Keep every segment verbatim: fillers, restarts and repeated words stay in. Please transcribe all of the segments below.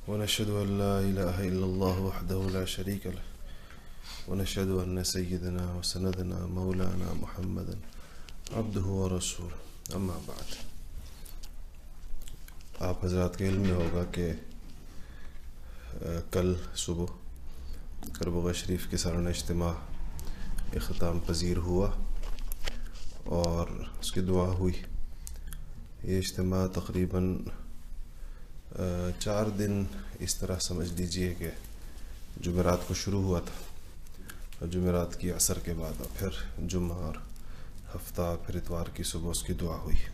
ونشهد أن لا إله إلا الله وحده لا شريك له ونشهد أن سيدنا وسندنا مولانا محمدا عبده ورسوله اما بعد. آپ حضرات کے علم میں ہوگا کہ کل صبح کربوغ شریف کے سالانہ اجتماع اختتام پذیر ہوا اور اس کی دعا ہوئی. یہ اجتماع تقریباً چار دن اس طرح سمجھ لیجئے کہ جمعرات کو شروع ہوا تھا اور جمعرات کی عصر کے بعد پھر جمعہ اور ہفتہ پھر اتوار کی صبح اس کی دعا ہوئی.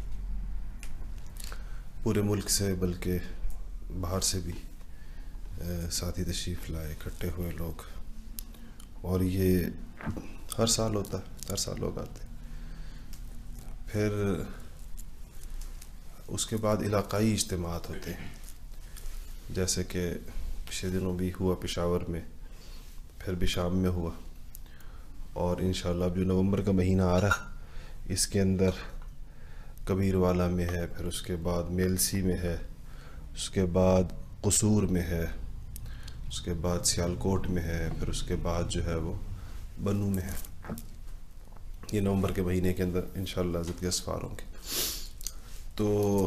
پورے ملک سے بلکہ باہر سے بھی ساتھی تشریف لائے، اکٹھے ہوئے لوگ، اور یہ ہر سال ہوتا ہے، ہر سال لوگ آتے. پھر اس کے بعد علاقائی اجتماعات ہوتے ہیں، جیسے کہ پچھلے دنوں بھی ہوا پشاور میں، پھر بھی شام میں ہوا، اور انشاءاللہ اب جو نومبر کا مہینہ آ رہا اس کے اندر کبیر والا میں ہے، پھر اس کے بعد میلسی میں ہے، اس کے بعد قصور میں ہے، اس کے بعد سیالکوٹ میں ہے، پھر اس کے بعد جو ہے وہ بنو میں ہے. یہ نومبر کے مہینے کے اندر انشاءاللہ عزت کے اسفار ہوں گے. تو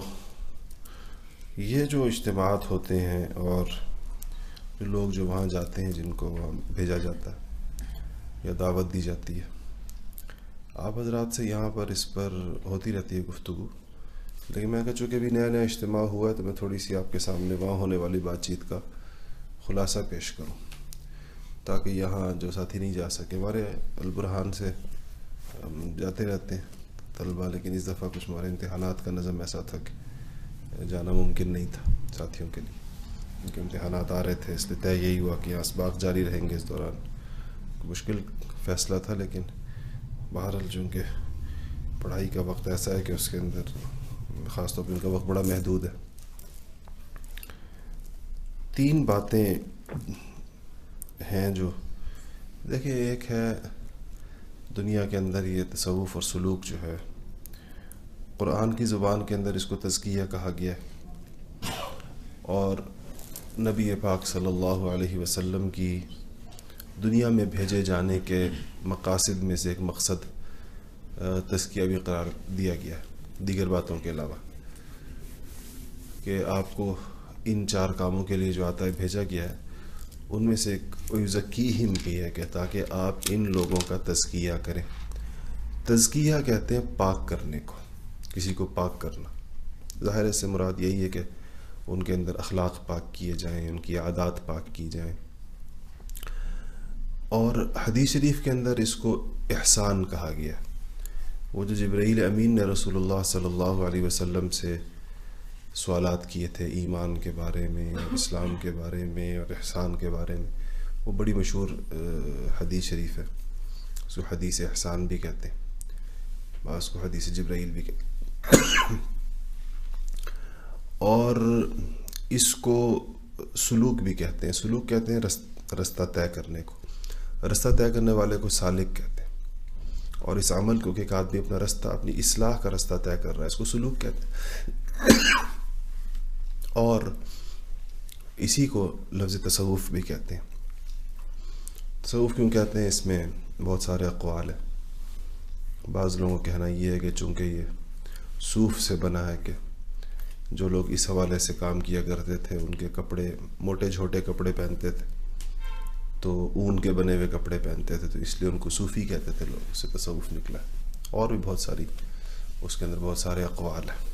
یہ جو اجتماعات ہوتے ہیں اور جو لوگ جو وہاں جاتے ہیں، جن کو وہاں بھیجا جاتا ہے یا دعوت دی جاتی ہے، آپ حضرات سے یہاں پر اس پر ہوتی رہتی ہے گفتگو، لیکن میں کہا چونکہ بھی نیا نیا اجتماع ہوا ہے تو میں تھوڑی سی آپ کے سامنے وہاں ہونے والی بات چیت کا خلاصہ پیش کروں تاکہ یہاں جو ساتھی نہیں جا سکے. ہمارے البرہان سے جاتے رہتے ہیں طلبہ، لیکن اس دفعہ کچھ ہمارے امتحانات کا نظم ایسا تھا کہ جانا ممکن نہیں تھا ساتھیوں کے لیے، کیونکہ امتحانات آ رہے تھے. اس لیے طے یہی ہوا کہ یہاں اسباق جاری رہیں گے اس دوران. مشکل فیصلہ تھا، لیکن بہرحال چونکہ پڑھائی کا وقت ایسا ہے کہ اس کے اندر خاص طور پہ ان کا وقت بڑا محدود ہے. تین باتیں ہیں جو دیکھیں، ایک ہے دنیا کے اندر یہ تصوف اور سلوک جو ہے، قرآن کی زبان کے اندر اس کو تزکیہ کہا گیا ہے، اور نبی پاک صلی اللہ علیہ وسلم کی دنیا میں بھیجے جانے کے مقاصد میں سے ایک مقصد تزکیہ بھی قرار دیا گیا ہے، دیگر باتوں کے علاوہ، کہ آپ کو ان چار کاموں کے لیے جو آتا ہے بھیجا گیا ہے، ان میں سے ایک یزکیہم بھی ہے کہ تاکہ آپ ان لوگوں کا تزکیہ کریں. تزکیہ کہتے ہیں پاک کرنے کو، کسی کو پاک کرنا. ظاہر سے مراد یہی ہے کہ ان کے اندر اخلاق پاک کیے جائیں، ان کی عادات پاک کی جائیں. اور حدیث شریف کے اندر اس کو احسان کہا گیا. وہ جو جبرائیل امین نے رسول اللہ صلی اللہ علیہ وسلم سے سوالات کیے تھے ایمان کے بارے میں، اسلام کے بارے میں اور احسان کے بارے میں، وہ بڑی مشہور حدیث شریف ہے. اس کو حدیث احسان بھی کہتے ہیں، بعض کو حدیث جبرائیل بھی کہتے ہیں. اور اس کو سلوک بھی کہتے ہیں. سلوک کہتے ہیں رستہ طے کرنے کو. رستہ طے کرنے والے کو سالک کہتے ہیں. اور اس عمل کو کہ ایک آدمی اپنا رستہ، اپنی اصلاح کا رستہ طے کر رہا ہے، اس کو سلوک کہتے ہیں. اور اسی کو لفظ تصوف بھی کہتے ہیں. تصوف کیوں کہتے ہیں؟ اس میں بہت سارے اقوال ہیں. بعض لوگوں کا کہنا یہ ہے کہ چونکہ یہ صوف سے بنا ہے، کہ جو لوگ اس حوالے سے کام کیا کرتے تھے ان کے کپڑے موٹے جھوٹے کپڑے پہنتے تھے، تو اون کے بنے ہوئے کپڑے پہنتے تھے، تو اس لیے ان کو صوفی کہتے تھے لوگ، اس سے تصوف نکلا. اور بھی بہت ساری اس کے اندر بہت سارے اقوال ہیں.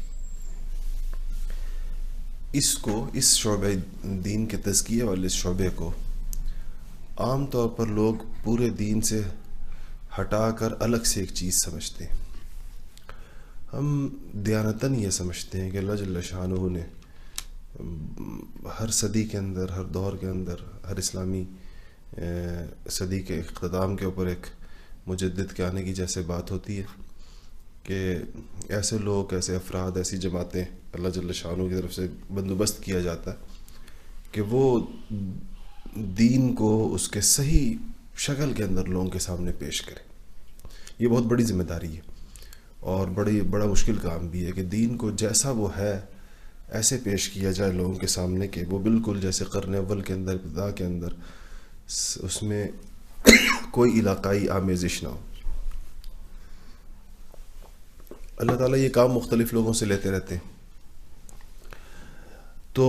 اس کو، اس شعبہ دین کے تزکیہ والے شعبے کو عام طور پر لوگ پورے دین سے ہٹا کر الگ سے ایک چیز سمجھتے ہیں. ہم دیانتاً یہ سمجھتے ہیں کہ اللہ جل شانہ نے ہر صدی کے اندر، ہر دور کے اندر، ہر اسلامی صدی کے اختتام کے اوپر ایک مجدد کے آنے کی جیسے بات ہوتی ہے کہ ایسے لوگ، ایسے افراد، ایسی جماعتیں اللہ جل شانہ کی طرف سے بندوبست کیا جاتا ہے کہ وہ دین کو اس کے صحیح شکل کے اندر لوگوں کے سامنے پیش کریں. یہ بہت بڑی ذمہ داری ہے اور بڑی بڑا مشکل کام بھی ہے کہ دین کو جیسا وہ ہے ایسے پیش کیا جائے لوگوں کے سامنے کہ وہ بالکل جیسے قرن اول کے اندر، ابتدا کے اندر اس میں کوئی علاقائی آمیزش نہ ہو۔ اللہ تعالیٰ یہ کام مختلف لوگوں سے لیتے رہتے ہیں۔ تو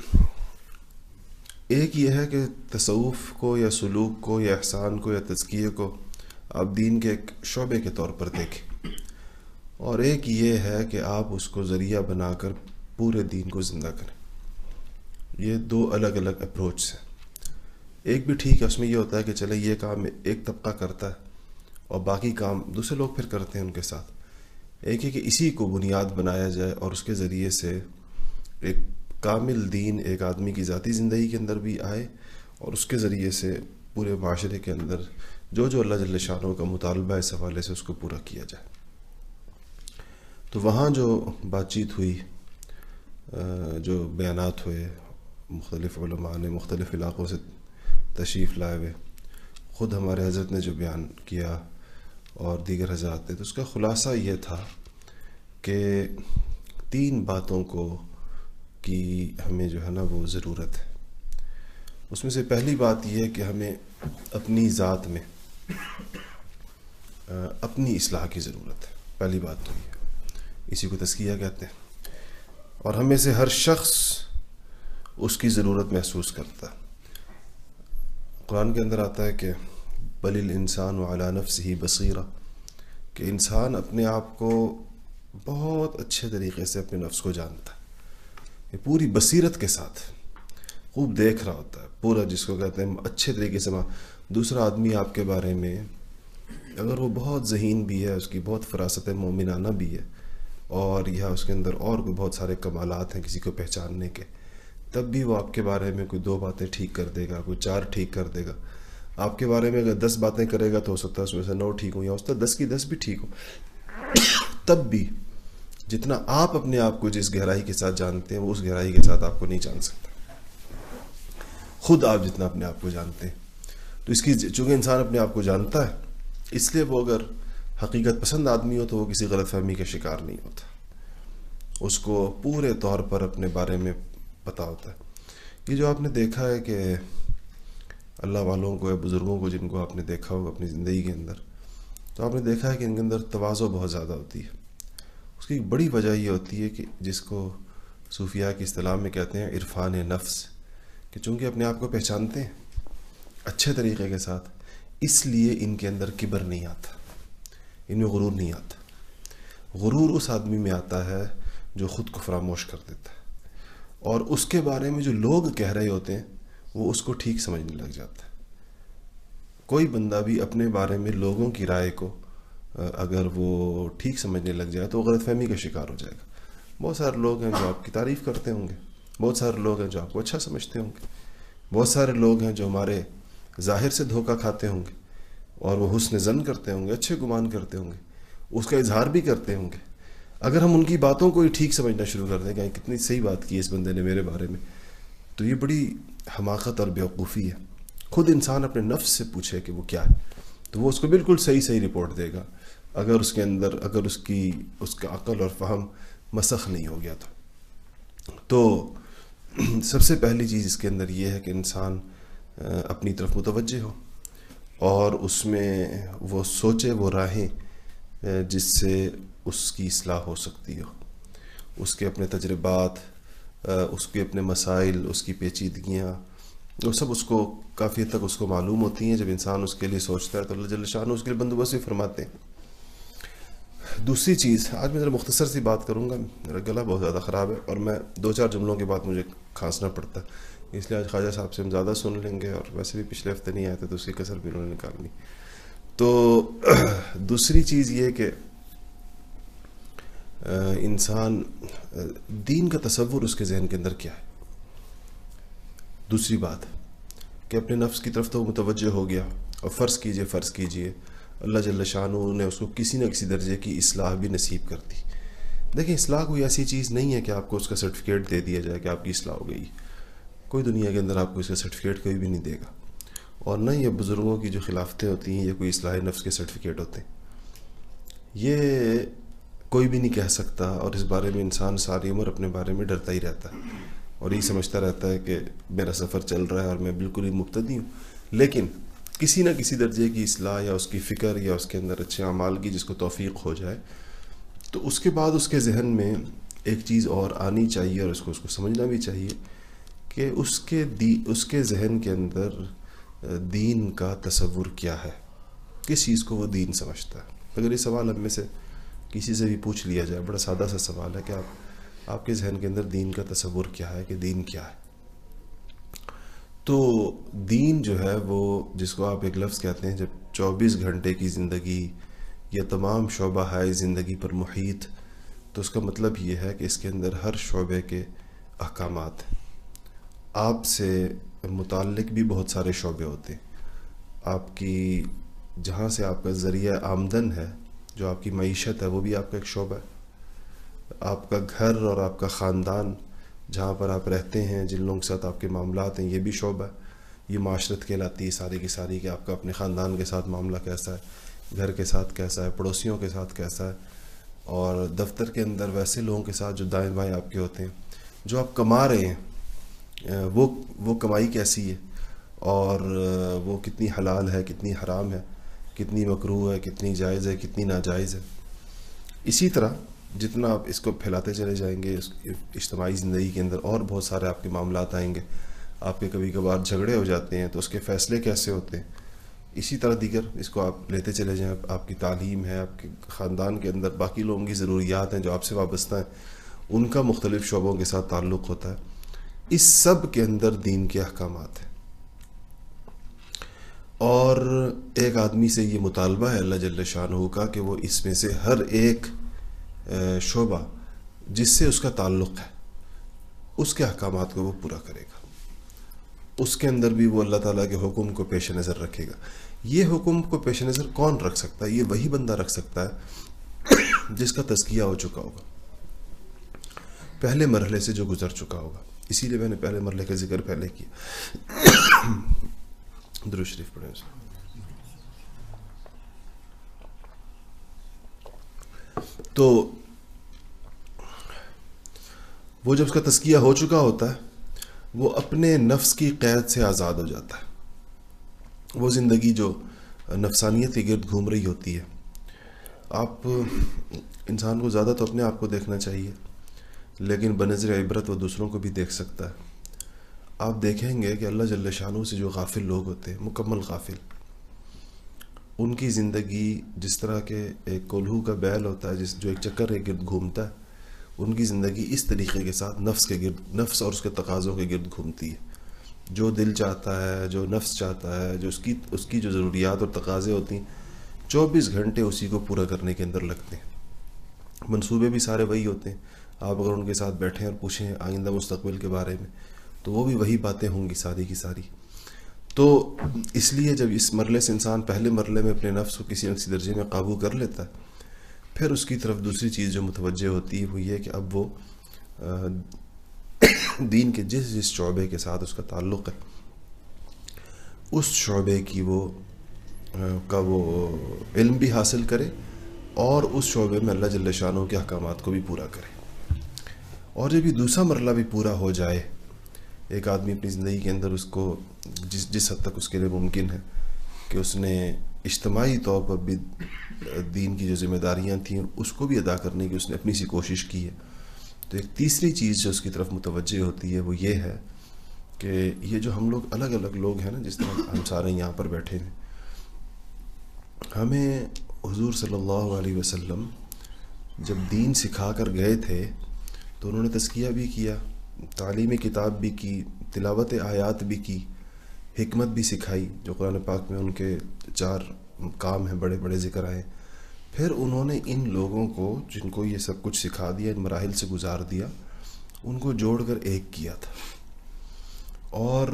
ایک یہ ہے کہ تصوف کو یا سلوک کو یا احسان کو یا تزکیے کو آپ دین کے ایک شعبے کے طور پر دیکھیں، اور ایک یہ ہے کہ آپ اس کو ذریعہ بنا کر پورے دین کو زندہ کریں۔ یہ دو الگ الگ اپروچ ہیں۔ ایک بھی ٹھیک ہے، اس میں یہ ہوتا ہے کہ چلے یہ کام ایک طبقہ کرتا ہے اور باقی کام دوسرے لوگ پھر کرتے ہیں ان کے ساتھ۔ ایک ہے کہ اسی کو بنیاد بنایا جائے اور اس کے ذریعے سے ایک کامل دین ایک آدمی کی ذاتی زندگی کے اندر بھی آئے، اور اس کے ذریعے سے پورے معاشرے کے اندر جو جو اللہ جل شانہ کا مطالبہ اس حوالے سے اس کو پورا کیا جائے۔ تو وہاں جو بات چیت ہوئی، جو بیانات ہوئے، مختلف علماء نے مختلف علاقوں سے تشریف لائے ہوئے، خود ہمارے حضرت نے جو بیان کیا اور دیگر حضرات نے، تو اس کا خلاصہ یہ تھا کہ تین باتوں کو کی ہمیں جو ہے نا وہ ضرورت ہے۔ اس میں سے پہلی بات یہ ہے کہ ہمیں اپنی ذات میں اپنی اصلاح کی ضرورت ہے۔ پہلی بات تو یہ ہے، اسی کو تزکیہ کہتے ہیں، اور ہمیں سے ہر شخص اس کی ضرورت محسوس کرتا ہے۔ قرآن کے اندر آتا ہے کہ بل الانسان علی نفسہ بصیرہ، کہ انسان اپنے آپ کو بہت اچھے طریقے سے اپنے نفس کو جانتا ہے، یہ پوری بصیرت کے ساتھ خوب دیکھ رہا ہوتا ہے، پورا جس کو کہتے ہیں اچھے طریقے سے۔ دوسرا آدمی آپ کے بارے میں اگر وہ بہت ذہین بھی ہے، اس کی بہت فراست مومنانہ بھی ہے، اور یا اس کے اندر اور کوئی بہت سارے کمالات ہیں کسی کو پہچاننے کے، تب بھی وہ آپ کے بارے میں کوئی دو باتیں ٹھیک کر دے گا، کوئی چار ٹھیک کر دے گا۔ آپ کے بارے میں اگر دس باتیں کرے گا تو ہو سکتا ہے اس میں سے نو ٹھیک ہوں، یا اس طرح دس کی دس بھی ٹھیک ہوں۔ تب بھی جتنا آپ اپنے آپ کو جس گہرائی کے ساتھ جانتے ہیں، وہ اس گہرائی کے ساتھ آپ کو نہیں جان سکتا، خود آپ جتنا اپنے آپ کو جانتے ہیں۔ تو اس کی چونکہ انسان اپنے آپ کو جانتا ہے، اس لیے وہ اگر حقیقت پسند آدمی ہو تو وہ کسی غلط فہمی کا شکار نہیں ہوتا، اس کو پورے طور پر اپنے بارے میں پتہ ہوتا ہے۔ یہ جو آپ نے دیکھا ہے کہ اللہ والوں کو یا بزرگوں کو جن کو آپ نے دیکھا ہوگا اپنی زندگی کے اندر، تو آپ نے دیکھا ہے کہ ان کے اندر تواضع بہت زیادہ ہوتی ہے۔ اس کی ایک بڑی وجہ یہ ہوتی ہے کہ جس کو صوفیاء کی اصطلاح میں کہتے ہیں عرفان نفس، کہ چونکہ اپنے آپ کو پہچانتے ہیں اچھے طریقے کے ساتھ، اس لیے ان کے اندر کبر نہیں آتا، ان میں غرور نہیں آتا۔ غرور اس آدمی میں آتا ہے جو خود کو فراموش کر دیتا ہے، اور اس کے بارے میں جو لوگ کہہ رہے ہوتے ہیں وہ اس کو ٹھیک سمجھنے لگ جاتا ہے۔ کوئی بندہ بھی اپنے بارے میں لوگوں کی رائے کو اگر وہ ٹھیک سمجھنے لگ جائے تو وہ غلط فہمی کا شکار ہو جائے گا۔ بہت سارے لوگ ہیں جو آپ کی تعریف کرتے ہوں گے، بہت سارے لوگ ہیں جو آپ کو اچھا سمجھتے ہوں گے، بہت سارے لوگ ہیں جو ہمارے ظاہر سے دھوکہ کھاتے ہوں گے، اور وہ حسن ظن کرتے ہوں گے، اچھے گمان کرتے ہوں گے، اس کا اظہار بھی کرتے ہوں گے۔ اگر ہم ان کی باتوں کو ہی ٹھیک سمجھنا شروع کر دیں کہ کتنی صحیح بات کی اس بندے نے میرے بارے میں، تو یہ بڑی حماقت اور بیوقوفی ہے۔ خود انسان اپنے نفس سے پوچھے کہ وہ کیا ہے، تو وہ اس کو بالکل صحیح صحیح رپورٹ دے گا، اگر اس کے اندر اگر اس کی اس کا عقل اور فہم مسخ نہیں ہو گیا تو تو سب سے پہلی چیز اس کے اندر یہ ہے کہ انسان اپنی طرف متوجہ ہو، اور اس میں وہ سوچے وہ راہیں جس سے اس کی اصلاح ہو سکتی ہو، اس کے اپنے تجربات، اس کے اپنے مسائل، اس کی پیچیدگیاں، وہ سب اس کو کافی حد تک اس کو معلوم ہوتی ہیں۔ جب انسان اس کے لیے سوچتا ہے تو اللہ جل شانہ اس کے لیے بندوبست بھی فرماتے ہیں۔ دوسری چیز، آج میں ذرا مختصر سی بات کروں گا، میرا گلا بہت زیادہ خراب ہے اور میں دو چار جملوں کے بعد مجھے کھانسنا پڑتا ہے، اس لیے آج خواجہ صاحب سے ہم زیادہ سن لیں گے، اور ویسے بھی پچھلے ہفتے نہیں آئے تھے تو اس کی کسر بھی انہوں نے نکالنی۔ تو دوسری چیز یہ کہ انسان دین کا تصور اس کے ذہن کے اندر کیا ہے۔ دوسری بات کہ اپنے نفس کی طرف تو متوجہ ہو گیا، اور فرض کیجئے فرض کیجئے اللہ جل شانہ نے اس کو کسی نہ کسی درجے کی اصلاح بھی نصیب کر دی۔ دیکھیں، اصلاح کوئی ایسی چیز نہیں ہے کہ آپ کو اس کا سرٹیفکیٹ دے دیا جائے کہ آپ کی اصلاح ہو گئی، کوئی دنیا کے اندر آپ کو اس کا سرٹیفکیٹ کوئی بھی نہیں دے گا، اور نہ یہ بزرگوں کی جو خلافتیں ہوتی ہیں یہ کوئی اصلاح نفس کے سرٹیفکیٹ ہوتے ہیں۔ یہ کوئی بھی نہیں کہہ سکتا، اور اس بارے میں انسان ساری عمر اپنے بارے میں ڈرتا ہی رہتا ہے اور یہی سمجھتا رہتا ہے کہ میرا سفر چل رہا ہے اور میں بالکل ہی مبتدی ہوں. لیکن کسی نہ کسی درجے کی اصلاح یا اس کی فکر یا اس کے اندر اچھے اعمال کی جس کو توفیق ہو جائے تو اس کے بعد اس کے ذہن میں ایک چیز اور آنی چاہیے اور اس کو اس کو سمجھنا بھی چاہیے کہ اس کے دی اس کے ذہن کے اندر دین کا تصور کیا ہے، کس چیز کو وہ دین سمجھتا ہے. اگر یہ سوال ہم میں سے کسی سے بھی پوچھ لیا جائے، بڑا سادہ سا سوال ہے کہ آپ آپ کے ذہن کے اندر دین کا تصور کیا ہے، کہ دین کیا ہے، تو دین جو ہے وہ جس کو آپ ایک لفظ کہتے ہیں، جب چوبیس گھنٹے کی زندگی یا تمام شعبہ ہائے زندگی پر محیط، تو اس کا مطلب یہ ہے کہ اس کے اندر ہر شعبے کے احکامات ہیں. آپ سے متعلق بھی بہت سارے شعبے ہوتے ہیں. آپ کی جہاں سے آپ کا ذریعہ آمدن ہے، جو آپ کی معیشت ہے، وہ بھی آپ کا ایک شعبہ ہے. آپ کا گھر اور آپ کا خاندان جہاں پر آپ رہتے ہیں، جن لوگوں کے ساتھ آپ کے معاملات ہیں، یہ بھی شعبہ ہے. یہ معاشرت کہلاتی ہے ساری کی ساری کہ آپ کا اپنے خاندان کے ساتھ معاملہ کیسا ہے، گھر کے ساتھ کیسا ہے، پڑوسیوں کے ساتھ کیسا ہے، اور دفتر کے اندر ویسے لوگوں کے ساتھ جو دائیں بائیں آپ کے ہوتے ہیں. جو آپ کما رہے ہیں وہ وہ کمائی کیسی ہے، اور وہ کتنی حلال ہے، کتنی حرام ہے، کتنی مکروہ ہے، کتنی جائز ہے، کتنی ناجائز ہے. اسی طرح جتنا آپ اس کو پھیلاتے چلے جائیں گے، اس اجتماعی زندگی کے اندر اور بہت سارے آپ کے معاملات آئیں گے. آپ کے کبھی کبھار جھگڑے ہو جاتے ہیں تو اس کے فیصلے کیسے ہوتے ہیں. اسی طرح دیگر اس کو آپ لیتے چلے جائیں. آپ کی تعلیم ہے، آپ کے خاندان کے اندر باقی لوگوں کی ضروریات ہیں جو آپ سے وابستہ ہیں، ان کا مختلف شعبوں کے ساتھ تعلق ہوتا ہے. اس سب کے اندر دین کے احکامات ہیں. اور ایک آدمی سے یہ مطالبہ ہے اللہ جل شانہ کا کہ وہ اس میں سے ہر ایک شعبہ جس سے اس کا تعلق ہے اس کے احکامات کو وہ پورا کرے گا. اس کے اندر بھی وہ اللہ تعالیٰ کے حکم کو پیش نظر رکھے گا. یہ حکم کو پیش نظر کون رکھ سکتا ہے؟ یہ وہی بندہ رکھ سکتا ہے جس کا تزکیہ ہو چکا ہوگا، پہلے مرحلے سے جو گزر چکا ہوگا. اسی لیے میں نے پہلے مرحلے کا ذکر پہلے کیا. درود شریف پڑھیں. تو وہ جب اس کا تزکیہ ہو چکا ہوتا ہے، وہ اپنے نفس کی قید سے آزاد ہو جاتا ہے. وہ زندگی جو نفسانیت کے گرد گھوم رہی ہوتی ہے، آپ انسان کو زیادہ تو اپنے آپ کو دیکھنا چاہیے، لیکن بنظر عبرت وہ دوسروں کو بھی دیکھ سکتا ہے. آپ دیکھیں گے کہ اللہ جل شانہ سے جو غافل لوگ ہوتے ہیں، مکمل غافل، ان کی زندگی جس طرح کے ایک کولہو کا بیل ہوتا ہے جس جو ایک چکر کے گرد گھومتا ہے، ان کی زندگی اس طریقے کے ساتھ نفس کے گرد، نفس اور اس کے تقاضوں کے گرد گھومتی ہے. جو دل چاہتا ہے، جو نفس چاہتا ہے، جو اس کی اس کی جو ضروریات اور تقاضے ہوتی ہیں، چوبیس گھنٹے اسی کو پورا کرنے کے اندر لگتے ہیں. منصوبے بھی سارے وہی ہوتے ہیں. آپ اگر ان کے ساتھ بیٹھیں اور پوچھیں آئندہ مستقبل کے بارے میں تو وہ بھی وہی باتیں ہوں گی ساری کی ساری. تو اس لیے جب اس مرحلے سے انسان پہلے مرحلے میں اپنے نفس کو کسی نہ کسی درجے میں قابو کر لیتا ہے، پھر اس کی طرف دوسری چیز جو متوجہ ہوتی ہے وہ یہ کہ اب وہ دین کے جس جس شعبے کے ساتھ اس کا تعلق ہے، اس شعبے کی وہ کا وہ علم بھی حاصل کرے اور اس شعبے میں اللہ جل شانہ کے احکامات کو بھی پورا کرے. اور جب یہ دوسرا مرحلہ بھی پورا ہو جائے، ایک آدمی اپنی زندگی کے اندر اس کو جس جس حد تک اس کے لیے ممکن ہے کہ اس نے اجتماعی طور پر بھی دین کی جو ذمہ داریاں تھیں اس کو بھی ادا کرنے کی اس نے اپنی سی کوشش کی ہے، تو ایک تیسری چیز جو اس کی طرف متوجہ ہوتی ہے وہ یہ ہے کہ یہ جو ہم لوگ الگ الگ لوگ ہیں نا، جس طرح ہم سارے یہاں پر بیٹھے ہیں، ہمیں حضور صلی اللہ علیہ وسلم جب دین سکھا کر گئے تھے تو انہوں نے تزکیہ بھی کیا، تعلیم کتاب بھی کی، تلاوت آیات بھی کی، حکمت بھی سکھائی جو قرآن پاک میں ان کے چار کام ہیں بڑے بڑے ذکر آئے. پھر انہوں نے ان لوگوں کو جن کو یہ سب کچھ سکھا دیا، ان مراحل سے گزار دیا، ان کو جوڑ کر ایک کیا تھا. اور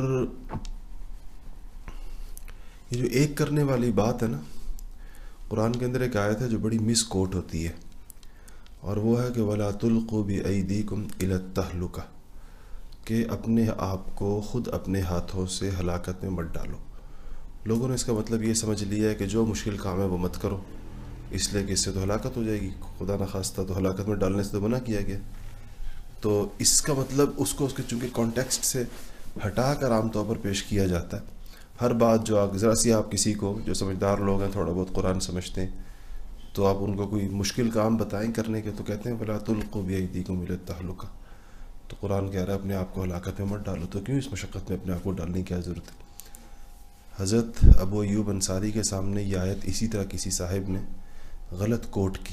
یہ جو ایک کرنے والی بات ہے نا، قرآن کے اندر ایک آیت ہے جو بڑی مس کوٹ ہوتی ہے، اور وہ ہے کہ وَلَا تُلْقُوا بِأَيْدِيكُمْ إِلَى التَّهْلُكَةِ، کہ اپنے آپ کو خود اپنے ہاتھوں سے ہلاکت میں مت ڈالو. لوگوں نے اس کا مطلب یہ سمجھ لیا ہے کہ جو مشکل کام ہے وہ مت کرو، اس لیے کہ اس سے تو ہلاکت ہو جائے گی، خدا نخواستہ تو ہلاکت میں ڈالنے سے تو منع کیا گیا. تو اس کا مطلب اس کو اس کے چونکہ کانٹیکسٹ سے ہٹا کر عام طور پر پیش کیا جاتا ہے. ہر بات جو آپ ذرا سی آپ کسی کو جو سمجھدار لوگ ہیں تھوڑا بہت قرآن سمجھتے ہیں تو آپ ان کو کوئی مشکل کام بتائیں کرنے کے تو کہتے ہیں وَلَا تُلْقُوا بِأَيْدِيكُمْ إِلَى التَّهْلُكَةِ. تو قرآن کہہ رہا ہے اپنے آپ کو ہلاکت میں مت ڈالو. تو کیوں اس مشقت میں اپنے آپ کو ڈالنے کی کیا ضرورت ہے؟ حضرت ابو ایوب انصاری کے سامنے یہ آیت اسی طرح کسی صاحب نے غلط کوٹ کی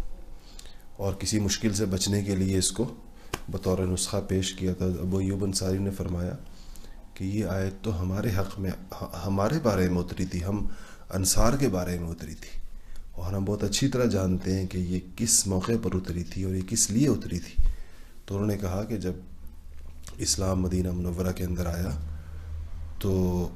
اور کسی مشکل سے بچنے کے لیے اس کو بطور نسخہ پیش کیا تھا. ابو ایوب انصاری نے فرمایا کہ یہ آیت تو ہمارے حق میں ہمارے بارے میں اتری تھی، ہم انصار کے بارے میں اتری تھی، اور ہم بہت اچھی طرح جانتے ہیں کہ یہ کس موقع پر اتری تھی اور یہ کس لیے اتری تھی. تو انہوں نے کہا کہ جب اسلام مدینہ منورہ کے اندر آیا تو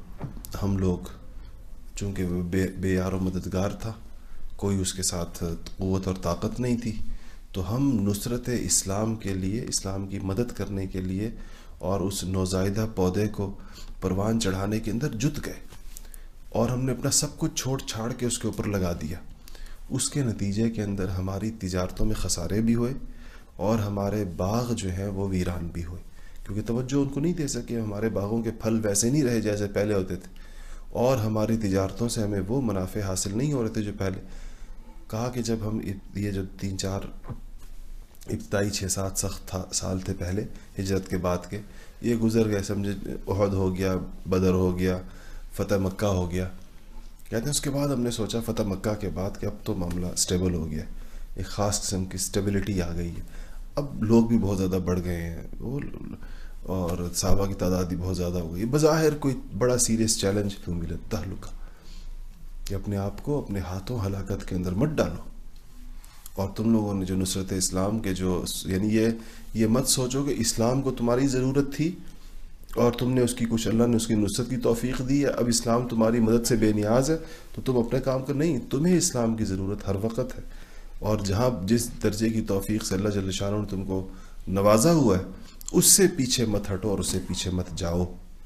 ہم لوگ چونکہ بے بے یار و مددگار تھا، کوئی اس کے ساتھ قوت اور طاقت نہیں تھی، تو ہم نصرت اسلام کے لیے، اسلام کی مدد کرنے کے لیے اور اس نوزائیدہ پودے کو پروان چڑھانے کے اندر جت گئے، اور ہم نے اپنا سب کچھ چھوڑ چھاڑ کے اس کے اوپر لگا دیا. اس کے نتیجے کے اندر ہماری تجارتوں میں خسارے بھی ہوئے اور ہمارے باغ جو ہیں وہ ویران بھی ہوئے، کیونکہ توجہ ان کو نہیں دے سکے. ہمارے باغوں کے پھل ویسے نہیں رہے جیسے پہلے ہوتے تھے، اور ہماری تجارتوں سے ہمیں وہ منافع حاصل نہیں ہو رہے تھے جو پہلے. کہا کہ جب ہم یہ جو تین چار ابتدائی چھ سات سخت سال تھے پہلے ہجرت کے بعد کے، یہ گزر گئے، سمجھے احد ہو گیا، بدر ہو گیا، فتح مکہ ہو گیا. کہتے ہیں اس کے بعد ہم نے سوچا فتح مکہ کے بعد کہ اب تو معاملہ اسٹیبل ہو گیا، ایک خاص قسم کی اسٹیبلٹی آ گئی ہے، اب لوگ بھی بہت زیادہ بڑھ گئے ہیں وہ اور صحابہ کی تعداد بھی بہت زیادہ ہو گئی. بظاہر کوئی بڑا سیریس چیلنج کیوں ملے تہلکہ، کہ اپنے آپ کو اپنے ہاتھوں ہلاکت کے اندر مت ڈالو. اور تم لوگوں نے جو نصرت اسلام کے جو یعنی یہ یہ مت سوچو کہ اسلام کو تمہاری ضرورت تھی اور تم نے اس کی کچھ اللہ نے اس کی نصرت کی توفیق دی ہے، اب اسلام تمہاری مدد سے بے نیاز ہے تو تم اپنے کام کر. نہیں، تمہیں اسلام کی ضرورت ہر وقت ہے، اور جہاں جس درجے کی توفیق سے اللہ جل شانہ نے تم کو نوازا ہوا ہے اس سے پیچھے مت ہٹو اور اس سے پیچھے مت جاؤ.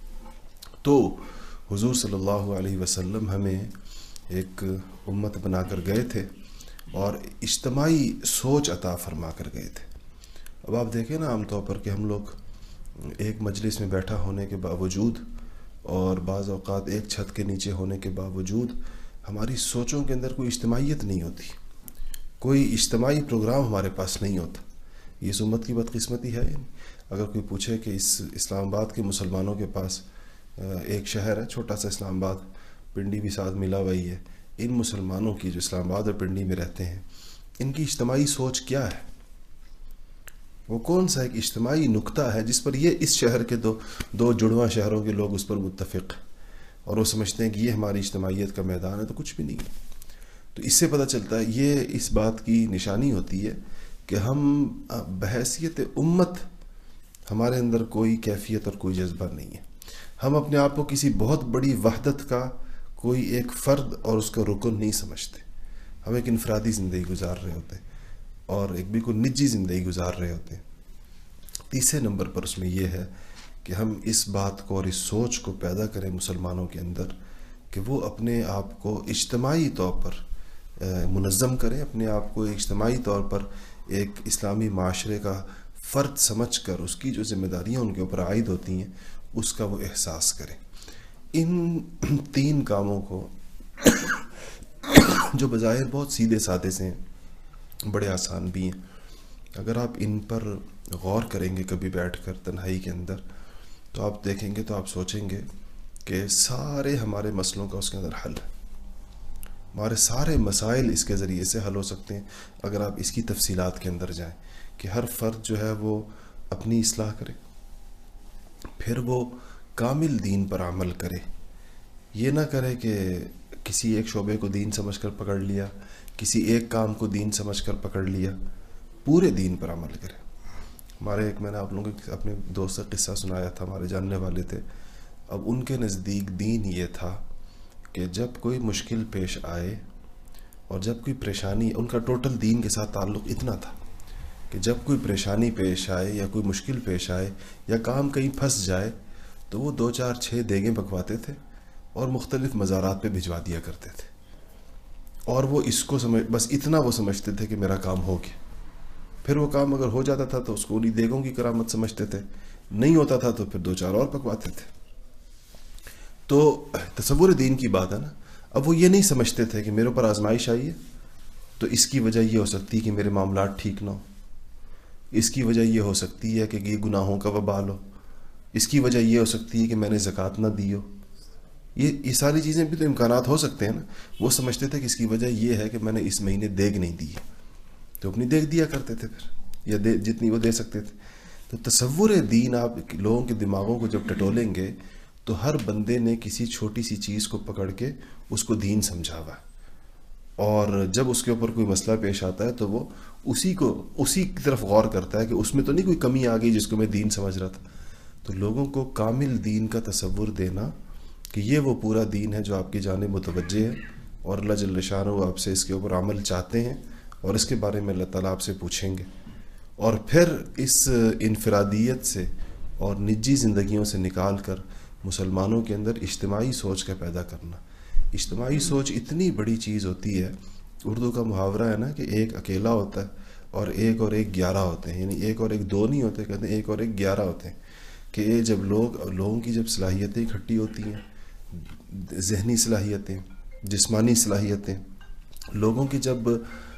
تو حضور صلی اللہ علیہ وسلم ہمیں ایک امت بنا کر گئے تھے اور اجتماعی سوچ عطا فرما کر گئے تھے. اب آپ دیکھیں نا عام طور پر کہ ہم لوگ ایک مجلس میں بیٹھا ہونے کے باوجود اور بعض اوقات ایک چھت کے نیچے ہونے کے باوجود ہماری سوچوں کے اندر کوئی اجتماعیت نہیں ہوتی، کوئی اجتماعی پروگرام ہمارے پاس نہیں ہوتا. یہ اس امت کی بدقسمتی ہے. اگر کوئی پوچھے کہ اس اسلام آباد کے مسلمانوں کے پاس ایک شہر ہے چھوٹا سا اسلام آباد، پنڈی بھی ساتھ ملا ہوا ہی ہے، ان مسلمانوں کی جو اسلام آباد اور پنڈی میں رہتے ہیں ان کی اجتماعی سوچ کیا ہے؟ وہ کون سا ایک اجتماعی نکتہ ہے جس پر یہ اس شہر کے دو دو جڑواں شہروں کے لوگ اس پر متفق ہیں اور وہ سمجھتے ہیں کہ یہ ہماری اجتماعیت کا میدان ہے؟ تو کچھ بھی نہیں ہے. تو اس سے پتہ چلتا ہے یہ اس بات کی نشانی ہوتی ہے کہ ہم بحیثیت امت ہمارے اندر کوئی کیفیت اور کوئی جذبہ نہیں ہے. ہم اپنے آپ کو کسی بہت بڑی وحدت کا کوئی ایک فرد اور اس کا رکن نہیں سمجھتے. ہم ایک انفرادی زندگی گزار رہے ہوتے ہیں اور ایک بالکل نجی زندگی گزار رہے ہوتے ہیں. تیسرے نمبر پر اس میں یہ ہے کہ ہم اس بات کو اور اس سوچ کو پیدا کریں مسلمانوں کے اندر کہ وہ اپنے آپ کو اجتماعی طور پر منظم کریں، اپنے آپ کو اجتماعی طور پر ایک اسلامی معاشرے کا فرد سمجھ کر اس کی جو ذمہ داریاں ان کے اوپر عائد ہوتی ہیں اس کا وہ احساس کریں. ان تین کاموں کو جو بظاہر بہت سیدھے سادے سے ہیں، بڑے آسان بھی ہیں، اگر آپ ان پر غور کریں گے کبھی بیٹھ کر تنہائی کے اندر تو آپ دیکھیں گے تو آپ سوچیں گے کہ سارے ہمارے مسئلوں کا اس کے اندر حل ہے. ہمارے سارے مسائل اس کے ذریعے سے حل ہو سکتے ہیں اگر آپ اس کی تفصیلات کے اندر جائیں کہ ہر فرد جو ہے وہ اپنی اصلاح کرے، پھر وہ کامل دین پر عمل کرے. یہ نہ کرے کہ کسی ایک شعبے کو دین سمجھ کر پکڑ لیا، کسی ایک کام کو دین سمجھ کر پکڑ لیا، پورے دین پر عمل کرے. ہمارے ایک میں نے آپ لوگوں کو اپنے دوست کا قصہ سنایا تھا، ہمارے جاننے والے تھے. اب ان کے نزدیک دین یہ تھا کہ جب کوئی مشکل پیش آئے اور جب کوئی پریشانی، ان کا ٹوٹل دین کے ساتھ تعلق اتنا تھا کہ جب کوئی پریشانی پیش آئے یا کوئی مشکل پیش آئے یا کام کہیں پھنس جائے تو وہ دو چار چھ دیگیں پکواتے تھے اور مختلف مزارات پہ بھجوا دیا کرتے تھے. اور وہ اس کو سمجھ بس اتنا وہ سمجھتے تھے کہ میرا کام ہو گیا. پھر وہ کام اگر ہو جاتا تھا تو اس کو انہیں دیگوں کی کرامت سمجھتے تھے, نہیں ہوتا تھا تو پھر دو چار اور پکواتے تھے. تو تصور دین کی بات ہے نا. اب وہ یہ نہیں سمجھتے تھے کہ میرے اوپر آزمائش آئی ہے تو اس کی وجہ یہ ہو سکتی ہے کہ میرے معاملات ٹھیک نہ ہو, اس کی وجہ یہ ہو سکتی ہے کہ یہ گناہوں کا وبال ہو, اس کی وجہ یہ ہو سکتی ہے کہ میں نے زکوٰۃ نہ دی ہو. یہ یہ ساری چیزیں بھی تو امکانات ہو سکتے ہیں نا. وہ سمجھتے تھے کہ اس کی وجہ یہ ہے کہ میں نے اس مہینے دیگ نہیں دی ہے, تو اپنی دیگ دیا کرتے تھے پھر, یا دے جتنی وہ دے سکتے تھے. تو تصور دین آپ لوگوں کے دماغوں کو جب ٹٹولیں گے تو ہر بندے نے کسی چھوٹی سی چیز کو پکڑ کے اس کو دین سمجھا ہوا ہے, اور جب اس کے اوپر کوئی مسئلہ پیش آتا ہے تو وہ اسی کو اسی کی طرف غور کرتا ہے کہ اس میں تو نہیں کوئی کمی آ گئی جس کو میں دین سمجھ رہا تھا. تو لوگوں کو کامل دین کا تصور دینا کہ یہ وہ پورا دین ہے جو آپ کی جانب متوجہ ہے, اور اللہ جل شانہ آپ سے اس کے اوپر عمل چاہتے ہیں, اور اس کے بارے میں اللہ تعالیٰ آپ سے پوچھیں گے. اور پھر اس انفرادیت سے اور نجی زندگیوں سے نکال کر مسلمانوں کے اندر اجتماعی سوچ کا پیدا کرنا. اجتماعی سوچ اتنی بڑی چیز ہوتی ہے. اردو کا محاورہ ہے نا کہ ایک اکیلا ہوتا ہے اور ایک اور ایک گیارہ ہوتے ہیں, یعنی ایک اور ایک دو نہیں ہوتے, کہتے ہیں ایک اور ایک گیارہ ہوتے ہیں. کہ یہ جب لوگ لوگوں کی جب صلاحیتیں اکٹھی ہوتی ہیں, ذہنی صلاحیتیں, جسمانی صلاحیتیں, لوگوں کی جب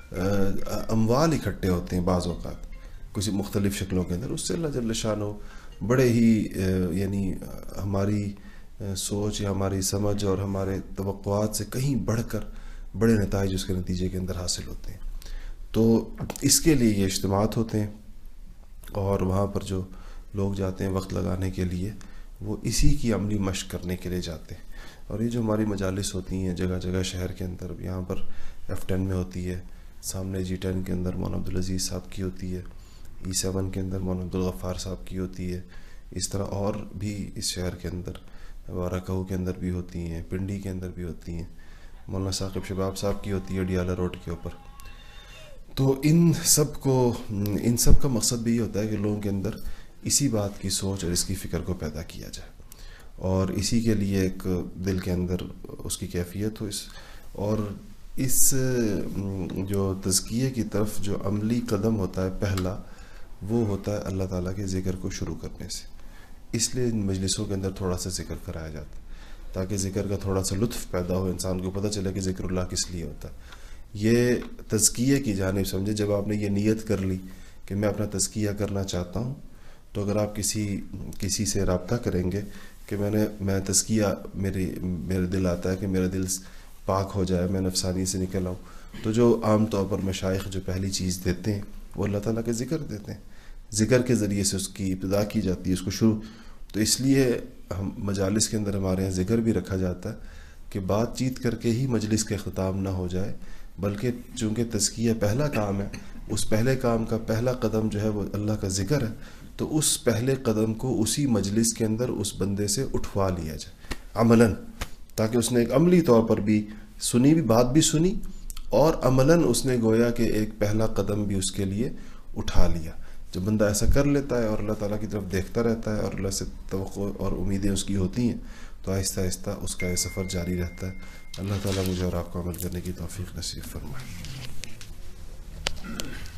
اموال اکٹھے ہوتے ہیں بعض اوقات کسی مختلف شکلوں کے اندر, اس سے اللہ جل شانہ بڑے ہی یعنی ہماری سوچ یا ہماری سمجھ اور ہمارے توقعات سے کہیں بڑھ کر بڑے نتائج اس کے نتیجے کے اندر حاصل ہوتے ہیں. تو اس کے لیے یہ اجتماعات ہوتے ہیں, اور وہاں پر جو لوگ جاتے ہیں وقت لگانے کے لیے وہ اسی کی عملی مشق کرنے کے لیے جاتے ہیں. اور یہ جو ہماری مجالس ہوتی ہیں جگہ جگہ شہر کے اندر, یہاں پر ایف ٹین میں ہوتی ہے, سامنے جی ٹین کے اندر مولانا عبدالعزیز صاحب کی ہوتی ہے, ای سیون کے اندر مولانا عبدالغفار صاحب کی ہوتی ہے, اس طرح اور بھی اس شہر کے اندر وارکہو کے اندر بھی ہوتی ہیں, پنڈی کے اندر بھی ہوتی ہیں, مولانا ثاقب شباب صاحب کی ہوتی ہے ڈیالہ روڈ کے اوپر. تو ان سب کو ان سب کا مقصد بھی یہ ہوتا ہے کہ لوگوں کے اندر اسی بات کی سوچ اور اس کی فکر کو پیدا کیا جائے, اور اسی کے لیے ایک دل کے اندر اس کی کیفیت ہو. اس اور اس جو تزکیے کی طرف جو عملی قدم ہوتا ہے پہلا, وہ ہوتا ہے اللہ تعالیٰ کے ذکر کو شروع کرنے سے. اس لیے ان مجلسوں کے اندر تھوڑا سا ذکر کرایا جاتا ہے تاکہ ذکر کا تھوڑا سا لطف پیدا ہو, انسان کو پتہ چلے کہ ذکر اللہ کس لیے ہوتا ہے. یہ تزکیے کی جانب سمجھے, جب آپ نے یہ نیت کر لی کہ میں اپنا تزکیہ کرنا چاہتا ہوں, تو اگر آپ کسی کسی سے رابطہ کریں گے کہ میں نے میں تزکیہ میری میرے دل آتا ہے کہ میرا دل پاک ہو جائے, میں نفسانی سے نکل آؤں, تو جو عام طور پر مشائخ جو پہلی چیز دیتے ہیں وہ اللہ تعالیٰ کے ذکر دیتے ہیں. ذکر کے ذریعے سے اس کی ابتدا کی جاتی ہے, اس کو شروع. تو اس لیے ہم مجالس کے اندر ہمارے یہاں ذکر بھی رکھا جاتا ہے کہ بات چیت کر کے ہی مجلس کا اختتام نہ ہو جائے, بلکہ چونکہ تزکیہ پہلا کام ہے, اس پہلے کام کا پہلا قدم جو ہے وہ اللہ کا ذکر ہے, تو اس پہلے قدم کو اسی مجلس کے اندر اس بندے سے اٹھوا لیا جائے عملاً, تاکہ اس نے ایک عملی طور پر بھی سنی, بھی بات بھی سنی, اور عملاً اس نے گویا کہ ایک پہلا قدم بھی اس کے لیے اٹھا لیا. جب بندہ ایسا کر لیتا ہے اور اللہ تعالیٰ کی طرف دیکھتا رہتا ہے اور اللہ سے توقع اور امیدیں اس کی ہوتی ہیں, تو آہستہ آہستہ اس کا یہ سفر جاری رہتا ہے. اللہ تعالیٰ مجھے اور آپ کو عمل کرنے کی توفیق نصیب فرمائے.